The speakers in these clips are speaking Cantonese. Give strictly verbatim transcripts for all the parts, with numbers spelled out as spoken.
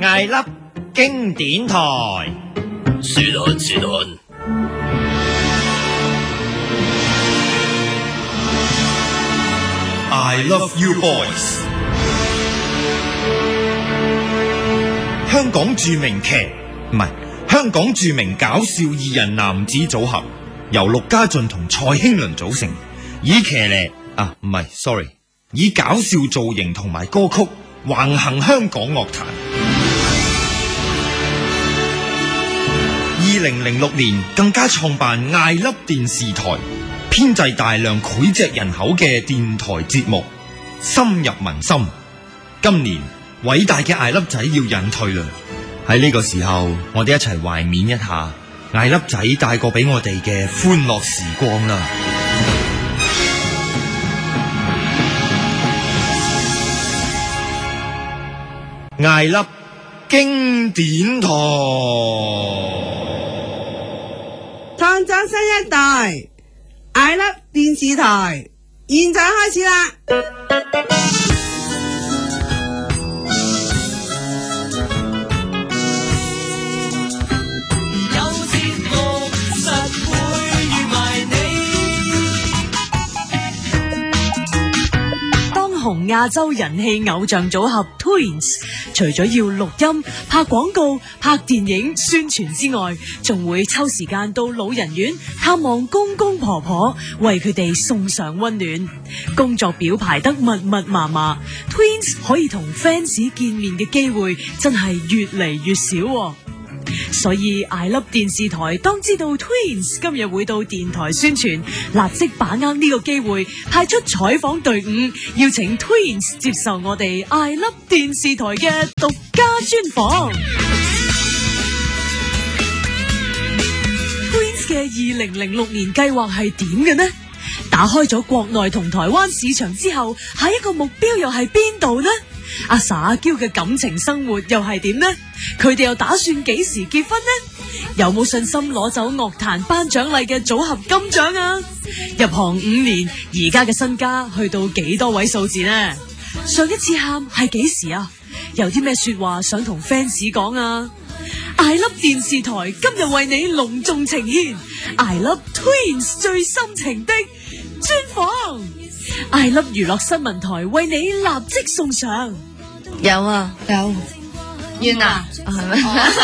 艾粒經典台， 是但是但。 I love you boys。香港著名劇唔係香港著名搞笑二人男子組合，由陸家俊同蔡興倫組成，以騎呢啊唔係 sorry， 以搞笑造型同埋歌曲橫行香港樂壇。二零零六年更加創辦艾粒電視台，編製大量膾炙人口嘅電台節目，深入民心。今年偉大嘅艾粒仔要隱退啦，喺呢個時候，我哋一齊懷緬一下艾粒仔帶過俾我哋嘅歡樂時光啦。艾粒經典台， 創造新一代，艾粒電視台，現在開始啦！ 紅亞洲人氣偶像組合 Twins， 除咗要錄音、拍廣告、拍電影、宣傳之外，仲會抽時間到老人院探望公公婆婆，為佢哋送上溫暖。工作表排得密密麻麻 ，Twins 可以同 fans 見面嘅機會真係越嚟越少。所以艾粒電視台當知道 Twins 今日會到電台宣傳，立即把握呢個機會，派出採訪隊伍，邀請 Twins 接受我哋艾粒電視台嘅獨家專訪。Twins 嘅二零零六年計劃係點嘅呢？打開咗國內同台灣市場之後，下一個目標又係邊度呢？阿 sa 阿嬌嘅感情生活又係點呢？佢哋又打算幾時結婚呢？有冇信心攞走樂壇頒獎禮嘅組合金獎啊？入行五年，而家嘅身家去到幾多位數字呢？上一次喊係幾時啊？有啲咩說話想同 fans 講啊？艾粒電視台今日為你隆重呈現艾粒 Twins 最深情的專訪。艾粒娛樂新聞台為你立即送上。 有啊，有冤啊，係咪？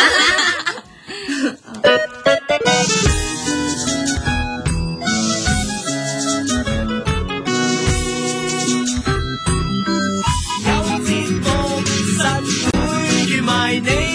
有節目實會預埋你。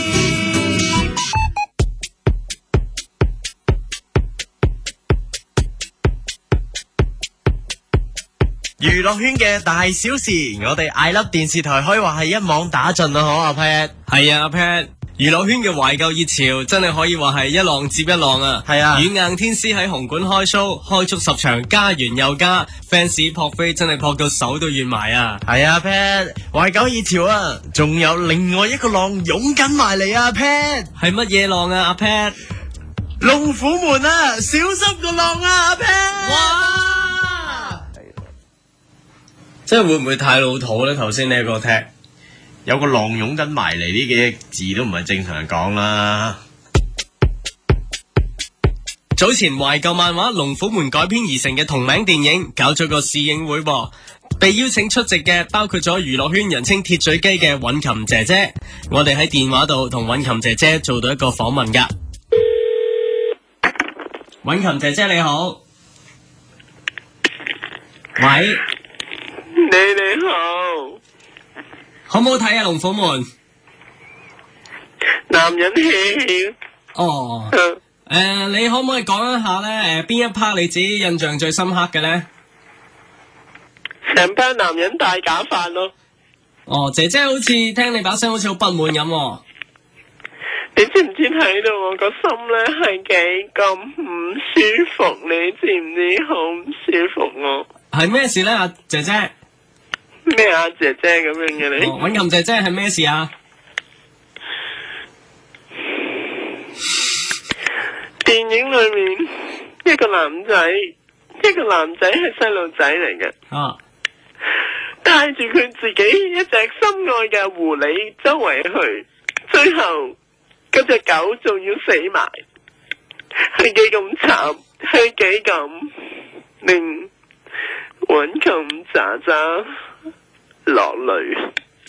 娛樂圈嘅大小事，我哋艾粒電視台可以話係一網打盡啦，嗬阿 Pat。 係啊，阿 Pat。娛樂圈嘅懷舊熱潮真係可以話係一浪接一浪啊！ 係啊， 軟硬天師喺紅館開 show， 開足十場，加完又加 ，fans 撲飛真係撲到手都軟埋啊！ 係啊 Pat， 懷舊熱潮啊，仲有另外一個浪湧緊埋嚟啊 Pat。 係乜嘢浪啊阿 Pat？ 龍虎門啊，小心個浪啊阿 Pat！ 哇！即係會唔會太老土咧？頭先呢個踢有個浪湧緊埋嚟，呢幾個字都唔係正常人講啦。 早前懷舊漫畫《龍虎門》改編而成嘅同名電影搞咗個試映會噃，被邀請出席嘅包括咗娛樂圈人稱鐵嘴雞嘅韻琴姐姐。我哋喺電話度同韻琴姐姐做到一個訪問噶。韻琴姐姐你好，喂， 你你好。 好唔好睇啊《龍虎門》？ 男人戲。 哦。誒、呃，你可唔可以講一下咧？誒，邊一 part 你自己印象最深刻嘅咧？ 成班男人戴假髮咯。 哦，姐姐好似聽你把聲好似好不滿咁、哦。 你知唔知睇到我個心咧係幾咁唔舒服？你知唔知好唔舒服我？ 係咩事咧？阿姐姐。 咩啊，姐姐咁樣嘅你？ 韻琴姐姐係咩事啊？ 電影裏面一個男仔，一個男仔係細路仔嚟嘅， 啊， 帶住佢自己一隻心愛嘅狐狸周圍去， 最後嗰隻狗仲要死埋，係幾咁慘，係幾咁令揾咁渣渣落淚。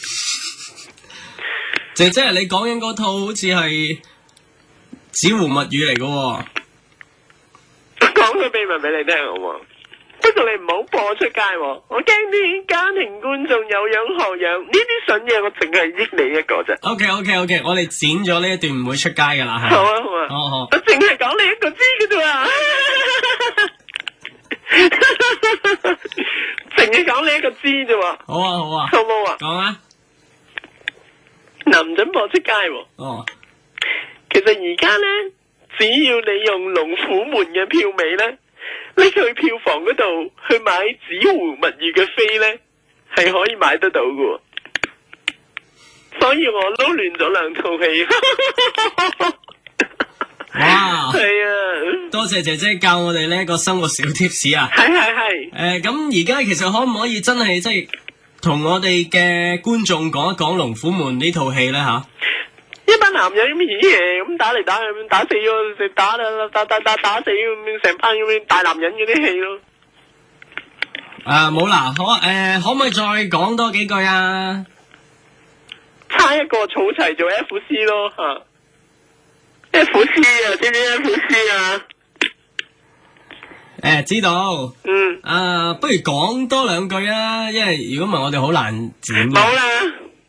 姐姐，你講緊嗰套好似係紙糊物語嚟嘅喎。 我講個秘密俾你聽好冇？不過你唔好播出街喎，我驚啲家庭觀眾有樣學樣，呢啲筍嘢我淨係益你一個啫。 OK OK OK，我哋剪咗呢一段唔會出街噶啦，係。 好啊好啊， 好好。 我淨係講你一個知嘅啫啊，淨係講你一個知啫喎。 好啊好啊， 好冇啊？ 講啊。 嗱，唔准播出街喎。 哦。 其實而家咧，只要你用龍虎門嘅票尾咧，你去票房嗰度去買紙糊物語嘅飛咧，係可以買得到嘅。所以我撈亂咗兩套戲。 哇！ 係啊， 多謝姐姐教我哋呢一個生活小貼士啊！ 係係係。 誒，咁而家其實可唔可以真係即係同我哋嘅觀眾講一講《龍虎門》呢套戲咧吓？ 一班男人咁嘢咁打嚟打去咁打死咗，打打打打打打死咁成班咁樣大男人嗰啲戲咯。 誒，冇啦，可誒可唔可以再講多幾句啊？ 差一個儲齊做 F C 咯吓。F C 啊，知唔知 F C 啊？ 誒，知道。 嗯。 啊，不如講多兩句啊，因為如果唔係我哋好難剪。 冇啦。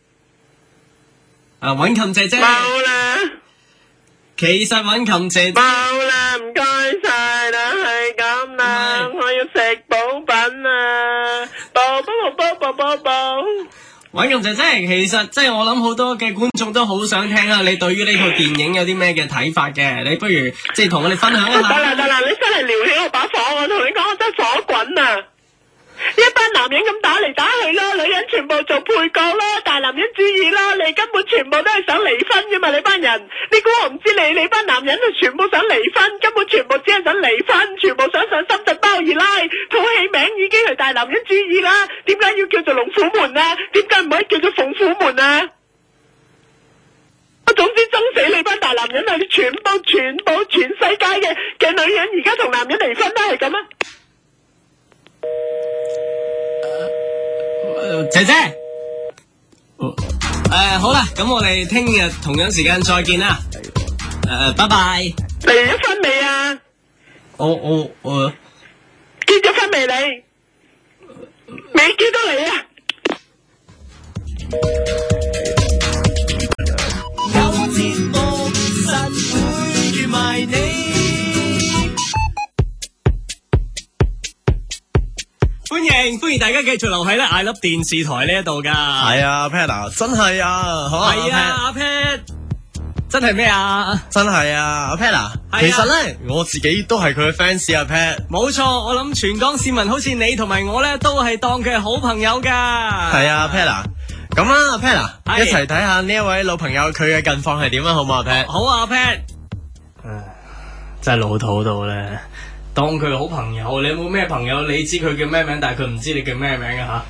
啊，韻琴姐姐。 冇啦。 其實韻琴姐姐。 冇啦，唔該晒啦，係咁啦，我要食補品啊，補補補補補補。 韻琴姐姐，其實即係我諗好多嘅觀眾都好想聽下你對於呢套電影有啲咩嘅睇法嘅，你不如即係同我哋分享一下。 得啦得啦，你真係撩起我把火，我同你講，我真係火滾啊！一班男人咁打嚟打去啦，女人全部做配角啦，大男人主義啦，你根本全部都係想離婚噶嘛，你班人，你估我唔知你？你班男人就全部想離婚，根本全部只係想離婚，全部想上深圳包二奶，套戲名已經係大男人主義啦，點解要叫做龍虎門啊？點解唔可以叫做鳳虎門啊？我總之憎死你班大男人啊！你全部全部全世界嘅嘅女人而家同男人離婚都係咁啊！ 姐姐，誒、呃、好啦，咁我哋聽日同樣時間再見啦，誒、呃，拜拜。 離咗婚未啊？ 我我我結咗婚未你？未結到你啊？有節目實會預埋你。 歡迎歡迎大家繼續留喺咧 I Love 電視台呢一度噶。 係啊 Pat 啊，真係啊，好啊， 係啊，阿 Pat 真係咩啊？ 真係啊，阿 Pat 啊，其實咧我自己都係佢嘅 fans 啊 Pat。 冇錯，我諗全港市民好似你同埋我咧，都係當佢係好朋友噶。 係啊 Pat 啊，咁啊 Pat 啊，一齊睇下呢一位老朋友佢嘅近況係點啊，好唔好啊 Pat？ 好啊 Pat。唉，真係老土到咧。當佢好朋友，你有冇咩朋友？你知佢叫咩名，但係佢唔知你叫咩名嘅吓？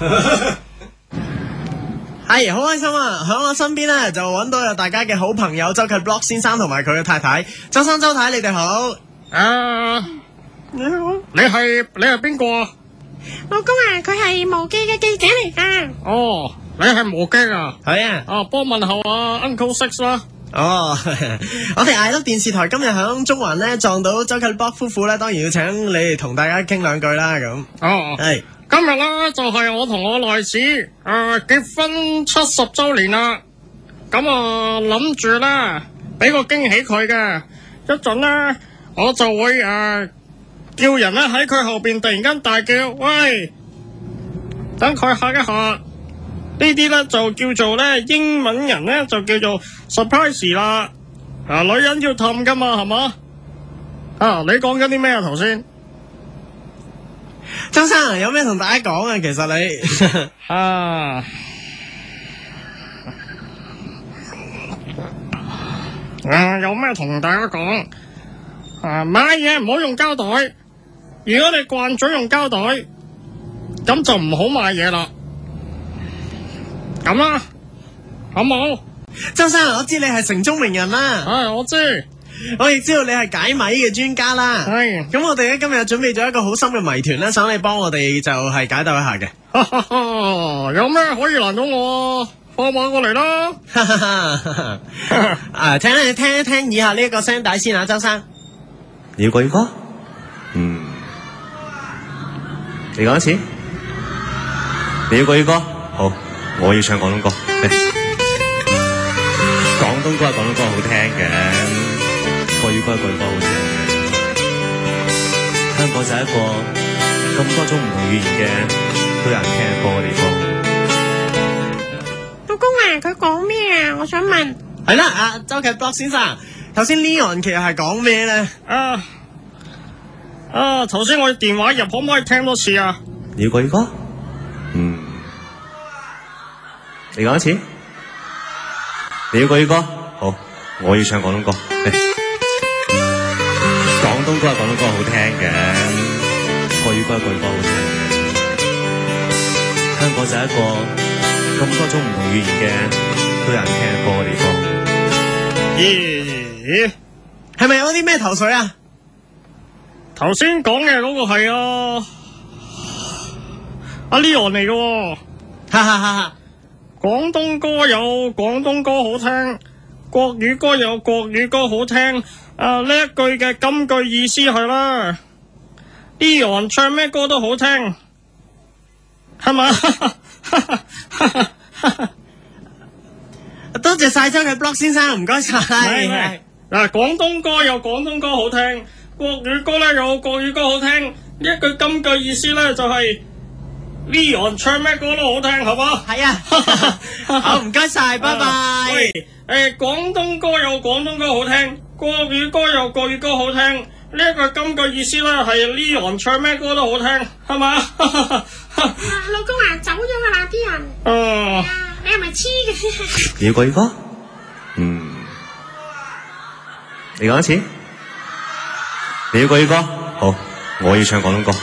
係好開心啊！喺我身邊咧就揾到有大家嘅好朋友周啟 Block 先生同埋佢嘅太太周生周太，你哋好。 啊，你好，你係你係邊個啊？ 老公啊，佢係無記嘅記者嚟噶。 哦，你係無記啊？ 係啊。 啊，幫問候啊 Uncle Six 啦。 哦，我哋 I Love 電視台今日響中環咧撞到周啟 Block 夫婦咧，當然要請你哋同大家傾兩句啦咁。 哦， 係今日咧就係、是、我同我內子誒、呃、結婚七十周年啦，咁啊諗住咧俾個驚喜佢嘅，一陣咧我就會誒、呃、叫人咧喺佢後邊突然間大叫，喂，等佢吓一下。呢啲咧就叫做咧英文人咧就叫做 surprise 啦，啊女人要氹噶嘛係嘛？啊你講緊啲咩啊頭先？ 周生有咩同大家講啊？其實你啊啊有咩同大家講？啊買嘢唔好用膠袋，如果你慣咗用膠袋，咁就唔好買嘢啦。咁啦，好冇？ 周生，我知你係城中名人啦。 唉，我知。 我亦知道你係解謎嘅專家啦。 係。 咁我哋咧今日準備咗一個好深嘅謎團咧，想你幫我哋就係解答一下嘅。 有咩可以難到我啊？放馬過嚟啦！ 啊，聽一聽一聽以下呢一個聲帶先啊，周生。 你要國語歌？嗯。你講一次。你要國語歌？好，我要唱廣東歌。廣東歌係廣東歌好聽嘅，國語歌係國語歌好聽嘅。香港就係一個咁多種唔同語言嘅都有人聽嘅歌嘅地方。 老公啊，佢講咩啊？我想問。 係啦，阿周啟博先生，頭先 Leon 其實係講咩咧？ 啊啊！頭先我電話入，可唔可以聽多次啊？ 你要國語歌？嗯。你講一次。你要國語歌？好，我要唱廣東歌。廣東歌係廣東歌好聽嘅，國語歌係國語歌好聽嘅。香港就係一個咁多種唔同語言嘅都有人聽嘅歌嘅地方。 咦？ 係咪有啲咩頭緒啊？ 頭先講嘅嗰個係啊阿 Leon 嚟嘅， 哈哈哈哈！ 廣東歌有廣東歌好聽，國語歌有國語歌好聽。啊，呢一句嘅金句意思係啦 ，Leon 唱咩歌都好聽，係嘛？ 多謝晒周啟 Block 先生，唔該晒。 嗱，廣東歌有廣東歌好聽，國語歌咧有國語歌好聽。呢一句金句意思咧就係、是、Leon 唱咩歌都好聽，好嘛？ 係啊，好唔該晒，拜拜。 喂，誒，廣東歌有廣東歌好聽，國語歌有國語歌好聽。呢一句金句意思咧係 Leon 唱咩歌都好聽，係嘛？ 老公啊，走咗噶啦啲人。 哦。 你係咪黐嘅？ 你要國語歌？嗯。你講一次。你要國語歌？好，我要唱廣東歌。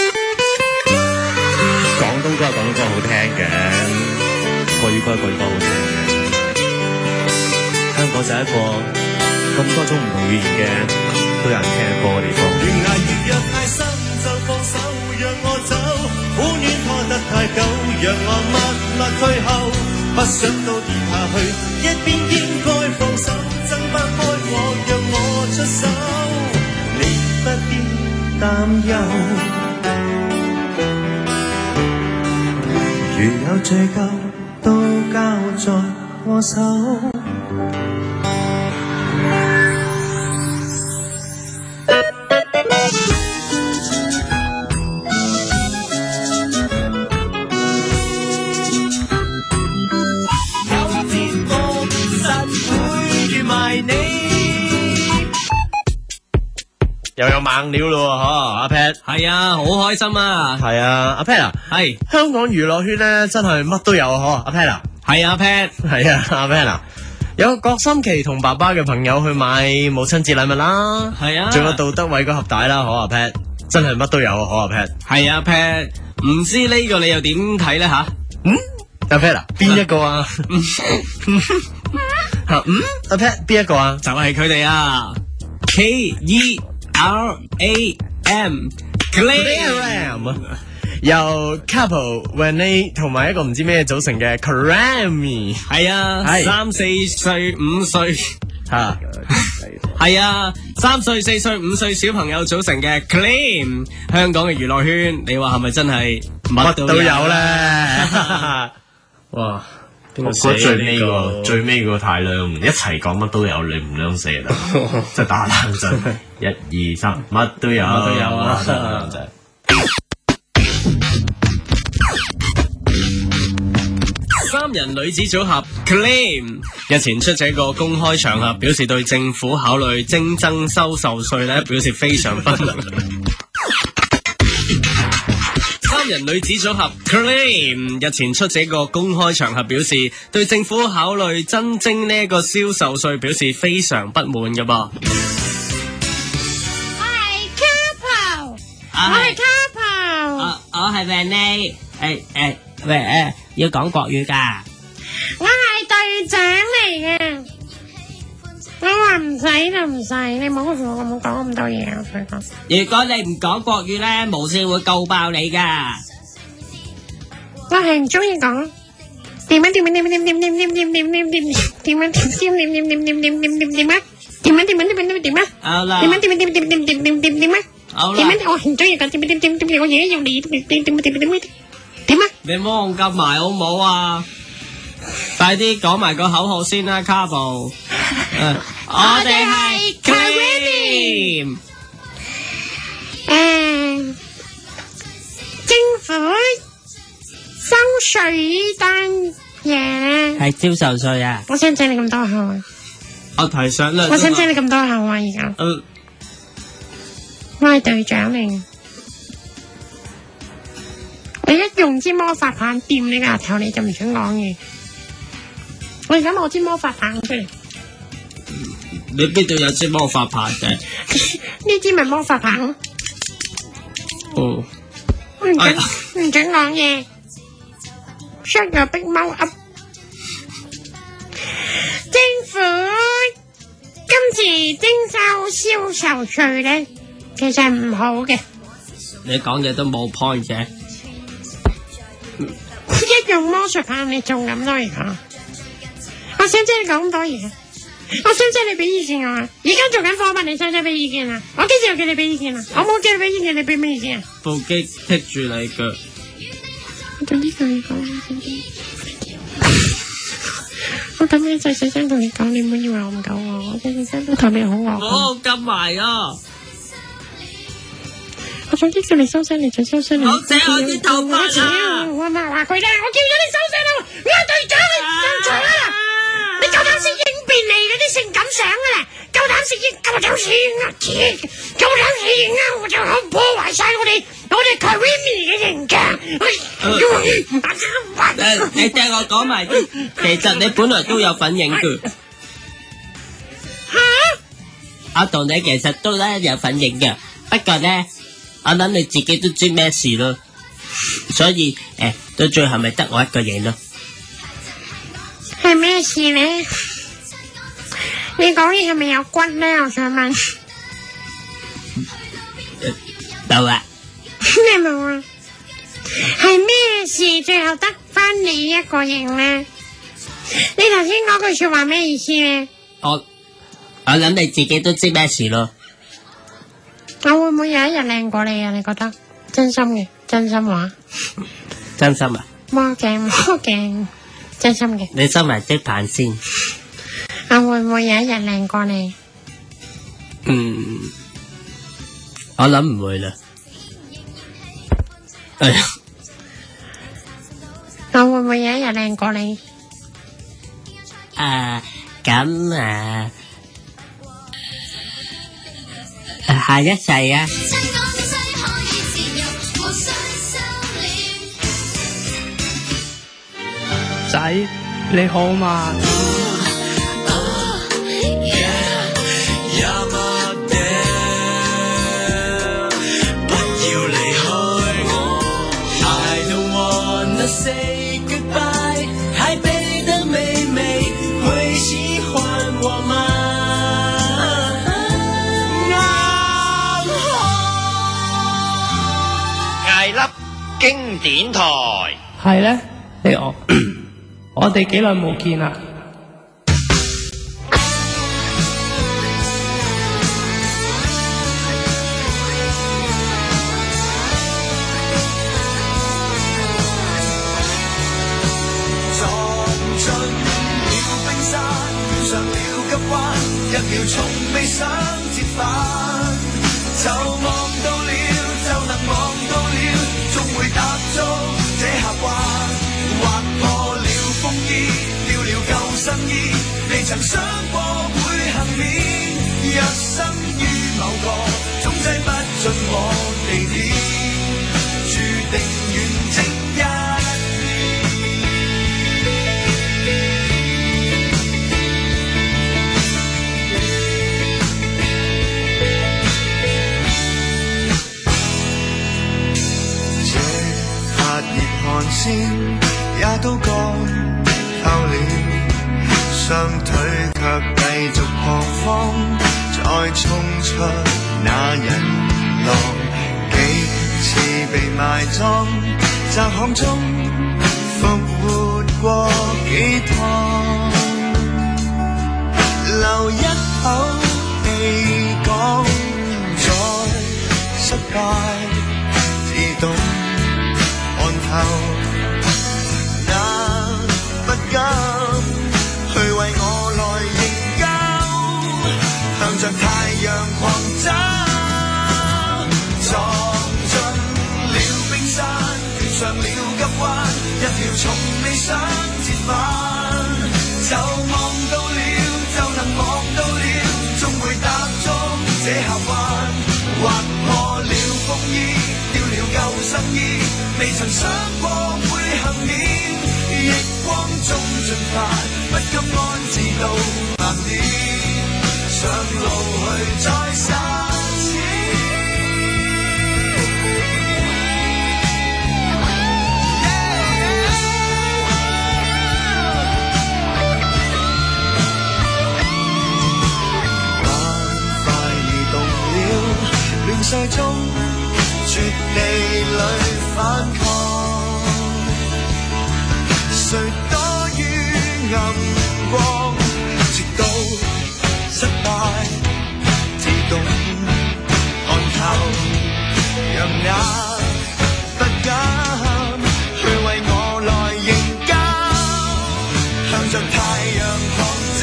廣東歌係廣東歌好聽嘅，國語歌係國語歌好聽嘅。香港就係一個咁多種唔同語言嘅都有人聽嘅歌嘅地方。 越捱越弱，太深就放手，讓我走。苦戀拖得太久，讓我默默退後。不想到跌下去，一邊應該放手，掙不開我，讓我出手。你不必擔憂，如有罪疚，都交在我手。 又有猛料咯，嗬，阿 Pat。 係啊，好開心啊。 係啊，阿 Pat 啊， 係香港娛樂圈咧，真係乜都有，嗬，阿 Pat 啊。 係啊 ，Pat。 係啊，阿 Pat 啊，有郭心琪同爸爸嘅朋友去買母親節禮物啦。 係啊。 仲有杜德偉嗰盒帶啦，嗬，阿 Pat。真係乜都有，嗬，阿 Pat。 係啊 ，Pat。唔知呢個你又點睇咧吓？ 嗯，阿 Pat 啊，邊一個啊？吓，嗯，阿 Pat 邊一個啊？ 就係佢哋啊 ，K E R A M，Glam， 由 Couple Renee 同埋一個唔知咩組成嘅 Grammy， 係啊，三四歲五歲吓， 係啊，三歲四歲五歲小朋友組成嘅 Glam， 香港嘅娛樂圈，你話係咪真係乜都有咧？哇！ 我覺得最尾個最尾個太亮，一齊講乜都有，你唔兩射啦，即係打冷震，一二三，乜都有，乜都有啊！打冷震。 三人女子組合 Glam 日前出席一個公開場合，表示對政府考慮徵增收售稅咧，表示非常不滿。三人女子組合 Glam 日前出席一個公開場合，表示對政府考慮增徵呢一個銷售稅表示非常不滿嘅噃。 我係 Couple，我係 Couple， 我我係 Renee，誒誒喂誒，要講國語噶。 我係隊長嚟嘅。 使就唔使，你唔好同我咁講咁多嘢啊！佢講， 如果你唔講國語咧，無線會告爆你噶。 我係唔中意講點啊點啊點啊點點點點點點點點點啊點點點點點點點點點點啊點啊點啊點啊點啊點啊好啦， 點啊點啊點點點點點點點啊好啦， 點啊我唔中意講點點點點點我而家要你點點點點點點點啊你唔好咁埋好唔好啊？快啲講埋個口號先啦，卡布。我哋係 Cream。 誒，政府收稅呢單嘢， 係招受稅啊！ 我使唔使你咁多口啊？ 我提上啦。 我使唔使你咁多口啊？而家誒， 我係隊長嚟，我一用支魔法棒掂你個額頭，你就唔准講嘢。我而家攞支魔法棒出嚟， 你邊度有支魔法棒嘅？ 呢支咪魔法棒。 哦， 唔准唔准講嘢。Shut your big mouth up！ 政府今次徵收銷售稅咧，其實唔好嘅。 你講嘢都冇 point 嘅。 一用魔術棒你做咁多嘢講，我想知你講咁多嘢，我想知你俾意見我啊！而家做緊訪問，你使唔使俾意見啊？我幾時有叫你俾意見啊？我冇叫你俾意見，你俾咩意見啊？ 部機剔住你腳。 我等呢句講，我等呢細細聲同你講，你唔好以為我唔夠我，我細細聲都同你好惡。 哦，咁埋啊！ 我總之叫你收聲，你就收聲。 好扯我啲頭髮啊！ 我咪話佢啦，我叫咗你收聲啦！我係隊長，你上場啦！你夠膽食英便利嗰啲性感相啊！夠膽食英，夠膽食英啊！夠膽食英啊！我就好破壞晒我哋我哋 Creamy 嘅形象。 誒，你聽我講埋啲，其實你本來都有份影嘅。 吓！ 我同你其實都咧有份影嘅，不過咧，我諗你自己都知咩事咯，所以誒，到最後咪得我一個贏咯。 係咩事咧？你講嘢係咪有骨咧？我想問。 冇啊。 咩冇啊？係咩事？最後得翻你一個贏咧？你頭先嗰句說話咩意思咧？ 我我諗你自己都知咩事咯。 我會唔會有一日靚過你啊？你覺得？真心嘅，真心話。 真心啊？ 魔鏡，魔鏡，真心嘅。 你收埋啲棒先。 我會唔會有一日靚過你？ 嗯，我諗唔會啦。哎呀， 我會唔會有一日靚過你？ 誒，咁啊，下一世啊！ 仔，你好嘛？ Say goodbye， 台北的妹妹會喜歡我嗎？ 艾粒經典台係咧，你我我哋幾耐冇見啦？ 一秒從未想折返，就望到了，就能望到了，終會踏足這峽灣。劃破了風衣，掉了舊新衣，未曾想過會幸免，一生於某個總擠不進我地點，注定遠征一寒線也都乾透了，雙腿卻繼繼續彷徨，再衝出那人浪，幾次被埋葬，窄巷中復活過幾趟，留一口氣講，再失敗自動看透，那不甘去為我來營救，向着太陽狂走，撞進了冰山，斷上了急彎，一條從未想折返，就望到了，就能望到了，終會踏足這峽灣，劃破了風衣，掉了救生衣，未曾想過會幸免，逆光中進發，不甘安置到盲點，上路去再實踐。板塊移動了，亂世中絕地裏反抗，誰多於暗光，直到失敗自動看透，讓那不甘去為我來營救，向着太陽狂走，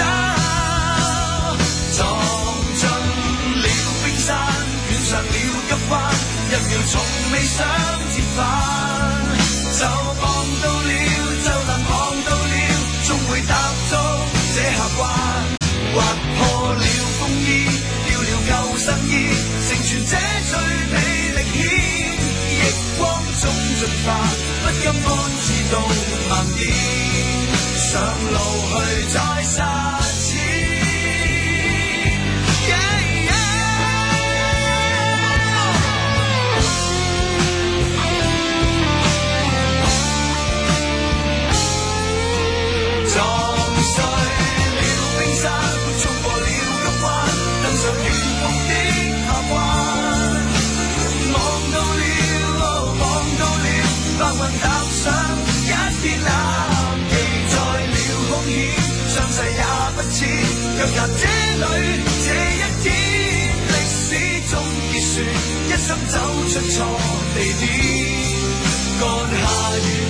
撞進了冰山，斷上了急彎，一秒從未想折返，就望到了，就能望到了，終會踏足這峽灣，劃破了風衣，掉了救生衣，成全這最美歷險，逆光中進發，不甘安置到盲點，上路去再實踐。Yeah, yeah. 撞碎了冰山，衝過了急彎，登上遠方的峽灣，望到了，哦，望到了，白雲踏上一片藍，記載了風險，傷勢也不淺，腳踏這裏這一天，歷史終結算，一生走出錯地點，幹下雨。